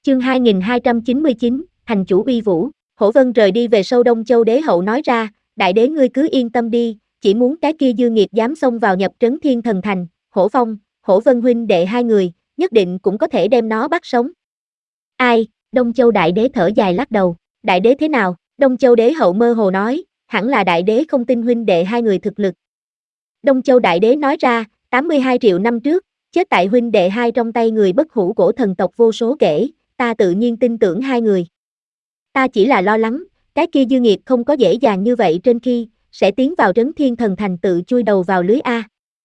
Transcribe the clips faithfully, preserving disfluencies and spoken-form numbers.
Chương hai nghìn hai trăm chín mươi chín, thành chủ uy vũ. Hổ Vân rời đi về sau Đông Châu đế hậu nói ra, đại đế ngươi cứ yên tâm đi, chỉ muốn cái kia dư nghiệt dám xông vào nhập trấn Thiên Thần Thành, Hổ Phong, Hổ Vân huynh đệ hai người, nhất định cũng có thể đem nó bắt sống. Ai? Đông Châu đại đế thở dài lắc đầu, đại đế thế nào? Đông Châu đế hậu mơ hồ nói, hẳn là đại đế không tin huynh đệ hai người thực lực. Đông Châu đại đế nói ra, tám mươi hai triệu năm trước, chết tại huynh đệ hai trong tay người bất hủ cổ thần tộc vô số kể, ta tự nhiên tin tưởng hai người. Ta chỉ là lo lắng, cái kia dư nghiệt không có dễ dàng như vậy trên khi, sẽ tiến vào trấn Thiên Thần Thành tự chui đầu vào lưới A.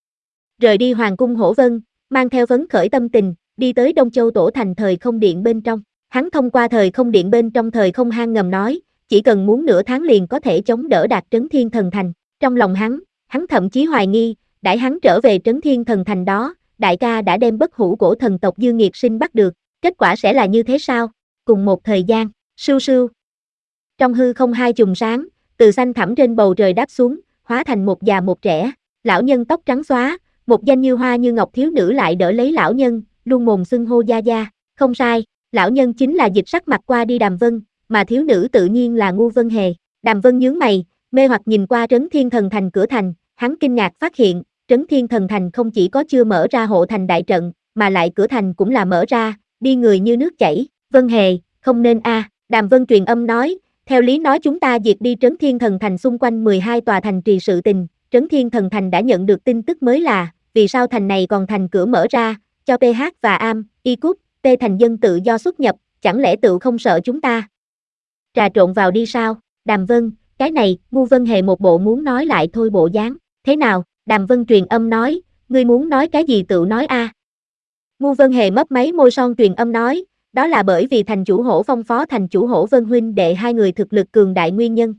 Rời đi hoàng cung Hổ Vân, mang theo phấn khởi tâm tình, đi tới Đông Châu Tổ Thành thời không điện bên trong. Hắn thông qua thời không điện bên trong thời không hang ngầm nói, chỉ cần muốn nửa tháng liền có thể chống đỡ đạt trấn Thiên Thần Thành. Trong lòng hắn, hắn thậm chí hoài nghi, đãi hắn trở về trấn Thiên Thần Thành đó, đại ca đã đem bất hủ cổ thần tộc dư nghiệt sinh bắt được, kết quả sẽ là như thế sao? Cùng một thời gian, sưu sưu. Trong hư không hai chùm sáng, từ xanh thẳm trên bầu trời đáp xuống, hóa thành một già một trẻ, lão nhân tóc trắng xóa, một danh như hoa như ngọc thiếu nữ lại đỡ lấy lão nhân, luôn mồm xưng hô gia gia, không sai, lão nhân chính là dịch sắc mặt qua đi Đàm Vân, mà thiếu nữ tự nhiên là Ngu Vân Hề. Đàm Vân nhướng mày, mê hoặc nhìn qua trấn Thiên Thần Thành cửa thành, hắn kinh ngạc phát hiện, trấn Thiên Thần Thành không chỉ có chưa mở ra hộ thành đại trận, mà lại cửa thành cũng là mở ra, đi người như nước chảy. Vân Hề, không nên a. À. Đàm Vân truyền âm nói, theo lý nói chúng ta diệt đi trấn Thiên Thần Thành xung quanh mười hai tòa thành trì sự tình, trấn Thiên Thần Thành đã nhận được tin tức mới là, vì sao thành này còn thành cửa mở ra, cho pê hát và Am, Y Cúc, T thành dân tự do xuất nhập, chẳng lẽ tự không sợ chúng ta? Trà trộn vào đi sao? Đàm Vân, cái này, Ngu Vân Hề một bộ muốn nói lại thôi bộ dáng, thế nào? Đàm Vân truyền âm nói, ngươi muốn nói cái gì tự nói a. À? Ngu Vân Hề mấp máy môi son truyền âm nói, đó là bởi vì thành chủ Hổ Phong phó thành chủ Hổ Vân huynh đệ hai người thực lực cường đại nguyên nhân.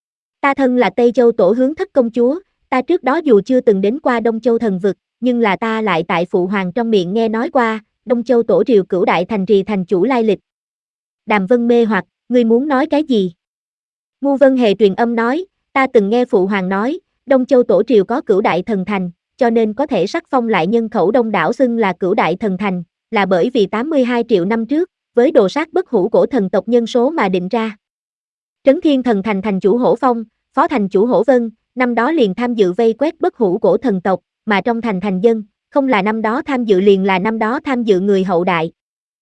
Ta thân là Tây Châu tổ hướng thất công chúa, ta trước đó dù chưa từng đến qua Đông Châu thần vực, nhưng là ta lại tại phụ hoàng trong miệng nghe nói qua, Đông Châu tổ triều cửu đại thành trì thành chủ lai lịch. Đàm Vân mê hoặc, ngươi muốn nói cái gì? Ngu Vân Hề truyền âm nói, ta từng nghe phụ hoàng nói, Đông Châu tổ triều có cửu đại thần thành, cho nên có thể sắc phong lại nhân khẩu đông đảo xưng là cửu đại thần thành, là bởi vì tám mươi hai triệu năm trước, với đồ sát bất hủ cổ thần tộc nhân số mà định ra. Trấn Thiên Thần Thành thành chủ Hổ Phong, phó thành chủ Hổ Vân, năm đó liền tham dự vây quét bất hủ cổ thần tộc, mà trong thành thành dân, không là năm đó tham dự liền là năm đó tham dự người hậu đại.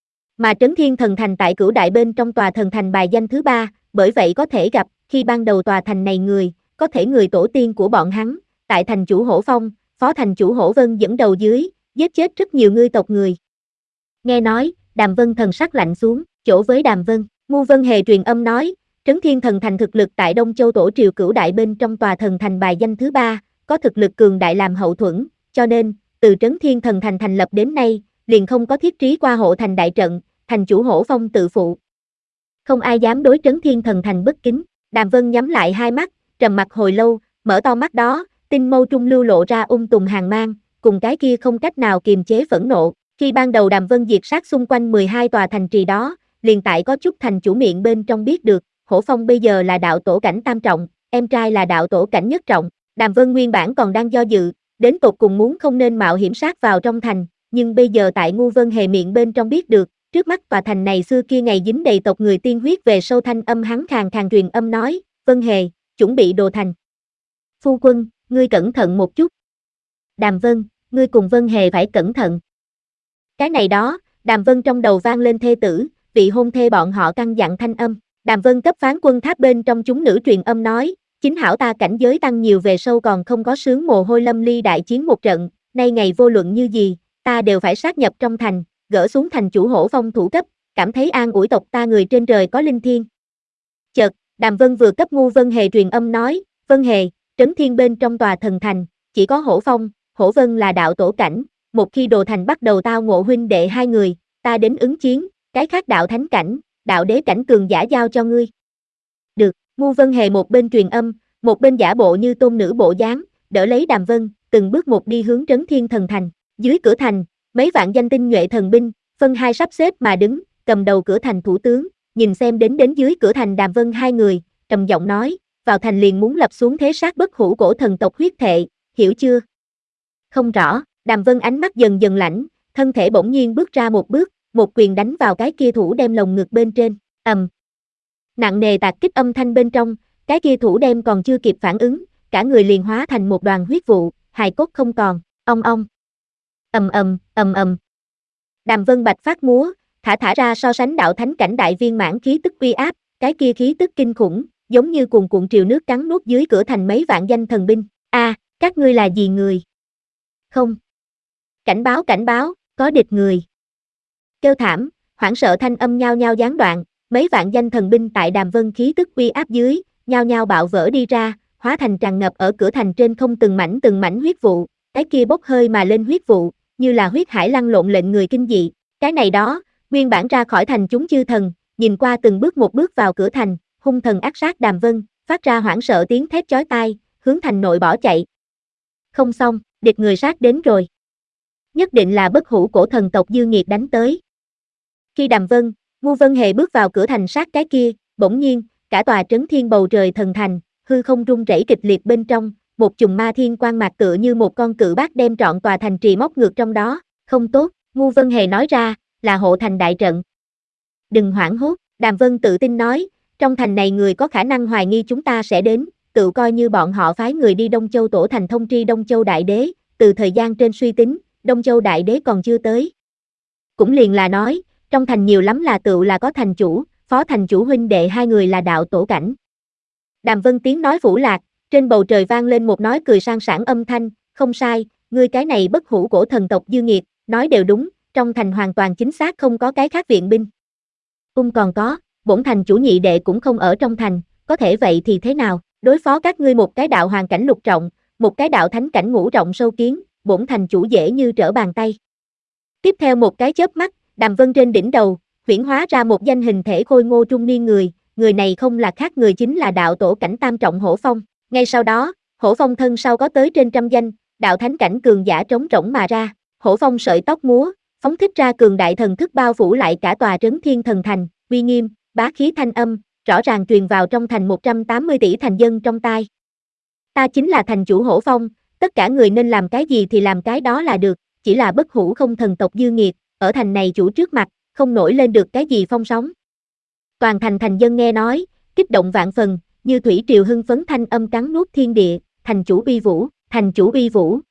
Mà Trấn Thiên Thần Thành tại cửu đại bên trong tòa thần thành bài danh thứ ba, bởi vậy có thể gặp, khi ban đầu tòa thành này người, có thể người tổ tiên của bọn hắn, tại thành chủ Hổ Phong, phó thành chủ Hổ Vân dẫn đầu dưới, giết chết rất nhiều ngươi tộc người. Nghe nói, Đàm Vân thần sắc lạnh xuống, chỗ với Đàm Vân, Ngu Vân Hề truyền âm nói, Trấn Thiên Thần Thành thực lực tại Đông Châu tổ triều cửu đại bên trong tòa thần thành bài danh thứ ba, có thực lực cường đại làm hậu thuẫn, cho nên, từ Trấn Thiên Thần Thành thành lập đến nay, liền không có thiết trí qua hộ thành đại trận, thành chủ Hổ Phong tự phụ. Không ai dám đối Trấn Thiên Thần Thành bất kính. Đàm Vân nhắm lại hai mắt, trầm mặc hồi lâu, mở to mắt đó, tinh mâu trung lưu lộ ra ung tùm hàng mang, cùng cái kia không cách nào kiềm chế phẫn nộ. Khi ban đầu Đàm Vân diệt sát xung quanh mười hai tòa thành trì đó, liền tại có chút thành chủ miệng bên trong biết được, Hổ Phong bây giờ là đạo tổ cảnh tam trọng, em trai là đạo tổ cảnh nhất trọng. Đàm Vân nguyên bản còn đang do dự, đến tột cùng muốn không nên mạo hiểm sát vào trong thành, nhưng bây giờ tại Ngu Vân Hề miệng bên trong biết được, trước mắt tòa thành này xưa kia ngày dính đầy tộc người tiên huyết về sâu thanh âm hắn khàn khàn truyền âm nói, Vân Hề, chuẩn bị đồ thành. Phu quân, ngươi cẩn thận một chút. Đàm Vân, ngươi cùng Vân Hề phải cẩn thận. Cái này đó, Đàm Vân trong đầu vang lên thê tử, vị hôn thê bọn họ căn dặn thanh âm. Đàm Vân cấp phán quân tháp bên trong chúng nữ truyền âm nói, chính hảo ta cảnh giới tăng nhiều về sâu còn không có sướng mồ hôi lâm ly đại chiến một trận, nay ngày vô luận như gì, ta đều phải sát nhập trong thành, gỡ xuống thành chủ Hổ Phong thủ cấp, cảm thấy an ủi tộc ta người trên trời có linh thiêng. Chợt, Đàm Vân vừa cấp Ngu Vân Hề truyền âm nói, Vân Hề, Trấn Thiên bên trong tòa thần thành, chỉ có Hổ Phong, Hổ Vân là đạo tổ cảnh, một khi đồ thành bắt đầu tao ngộ huynh đệ hai người, ta đến ứng chiến, cái khác đạo thánh cảnh, đạo đế cảnh cường giả giao cho ngươi. Được, Ngu Vân Hề một bên truyền âm, một bên giả bộ như tôn nữ bộ dáng, đỡ lấy Đàm Vân, từng bước một đi hướng Trấn Thiên thần thành. Dưới cửa thành, mấy vạn danh tinh nhuệ thần binh, phân hai sắp xếp mà đứng, cầm đầu cửa thành thủ tướng, nhìn xem đến đến dưới cửa thành Đàm Vân hai người, trầm giọng nói, vào thành liền muốn lập xuống thế sát bất hủ cổ thần tộc huyết thệ, hiểu chưa? Không rõ, Đàm Vân ánh mắt dần dần lạnh, thân thể bỗng nhiên bước ra một bước, một quyền đánh vào cái kia thủ đem lồng ngực bên trên, ầm. Nặng nề tạc kích âm thanh bên trong, cái kia thủ đem còn chưa kịp phản ứng, cả người liền hóa thành một đoàn huyết vụ, hài cốt không còn, ong ong. Ầm ầm, ầm ầm. Đàm Vân Bạch phát múa, thả thả ra so sánh đạo thánh cảnh đại viên mãn khí tức uy áp, cái kia khí tức kinh khủng, giống như cuồn cuộn triều nước cắn nuốt dưới cửa thành mấy vạn danh thần binh. A, à, các ngươi là gì người? Không. Cảnh báo cảnh báo, có địch người. Kêu thảm, hoảng sợ thanh âm nhao nhao gián đoạn, mấy vạn danh thần binh tại Đàm Vân khí tức uy áp dưới, nhao nhao bạo vỡ đi ra, hóa thành tràn ngập ở cửa thành trên không từng mảnh từng mảnh huyết vụ, cái kia bốc hơi mà lên huyết vụ, như là huyết hải lăn lộn lệnh người kinh dị. Cái này đó, nguyên bản ra khỏi thành chúng chư thần, nhìn qua từng bước một bước vào cửa thành, hung thần ác sát Đàm Vân, phát ra hoảng sợ tiếng thét chói tai, hướng thành nội bỏ chạy. Không xong, địch người sát đến rồi. Nhất định là bất hủ cổ thần tộc Dư Nghiệt đánh tới. Khi Đàm Vân, Ngu Vân Hề bước vào cửa thành sát cái kia, bỗng nhiên, cả tòa trấn thiên bầu trời thần thành, hư không rung rẩy kịch liệt bên trong, một chùm ma thiên quang mạc tựa như một con cự bác đem trọn tòa thành trì móc ngược trong đó, không tốt, Ngu Vân Hề nói ra, là hộ thành đại trận. Đừng hoảng hốt, Đàm Vân tự tin nói, trong thành này người có khả năng hoài nghi chúng ta sẽ đến, tự coi như bọn họ phái người đi Đông Châu tổ thành thông tri Đông Châu Đại Đế, từ thời gian trên suy tính, Đông Châu Đại Đế còn chưa tới. Cũng liền là nói, trong thành nhiều lắm là tựu là có thành chủ, phó thành chủ huynh đệ hai người là đạo tổ cảnh. Đàm Vân tiếng nói phủ lạc, trên bầu trời vang lên một nói cười sang sảng âm thanh, không sai, ngươi cái này bất hủ cổ thần tộc Dư Nghiệt, nói đều đúng, trong thành hoàn toàn chính xác không có cái khác viện binh. Ung còn có, bổn thành chủ nhị đệ cũng không ở trong thành, có thể vậy thì thế nào, đối phó các ngươi một cái đạo hoàng cảnh lục trọng, một cái đạo thánh cảnh ngũ trọng sâu kiến, bổn thành chủ dễ như trở bàn tay. Tiếp theo một cái chớp mắt, Đàm Vân trên đỉnh đầu, huyễn hóa ra một danh hình thể khôi ngô trung niên người, người này không là khác người chính là đạo tổ cảnh tam trọng Hổ Phong. Ngay sau đó, Hổ Phong thân sau có tới trên trăm danh, đạo thánh cảnh cường giả trống rỗng mà ra, Hổ Phong sợi tóc múa, phóng thích ra cường đại thần thức bao phủ lại cả tòa trấn thiên thần thành, uy nghiêm, bá khí thanh âm, rõ ràng truyền vào trong thành một trăm tám mươi tỷ thành dân trong tai. Ta chính là thành chủ Hổ Phong, tất cả người nên làm cái gì thì làm cái đó là được, chỉ là bất hủ không thần tộc Dư Nghiệt, ở thành này chủ trước mặt, không nổi lên được cái gì phong sóng. Toàn thành thành dân nghe nói, kích động vạn phần, như thủy triều hưng phấn thanh âm cắn nuốt thiên địa, thành chủ uy vũ, thành chủ uy vũ,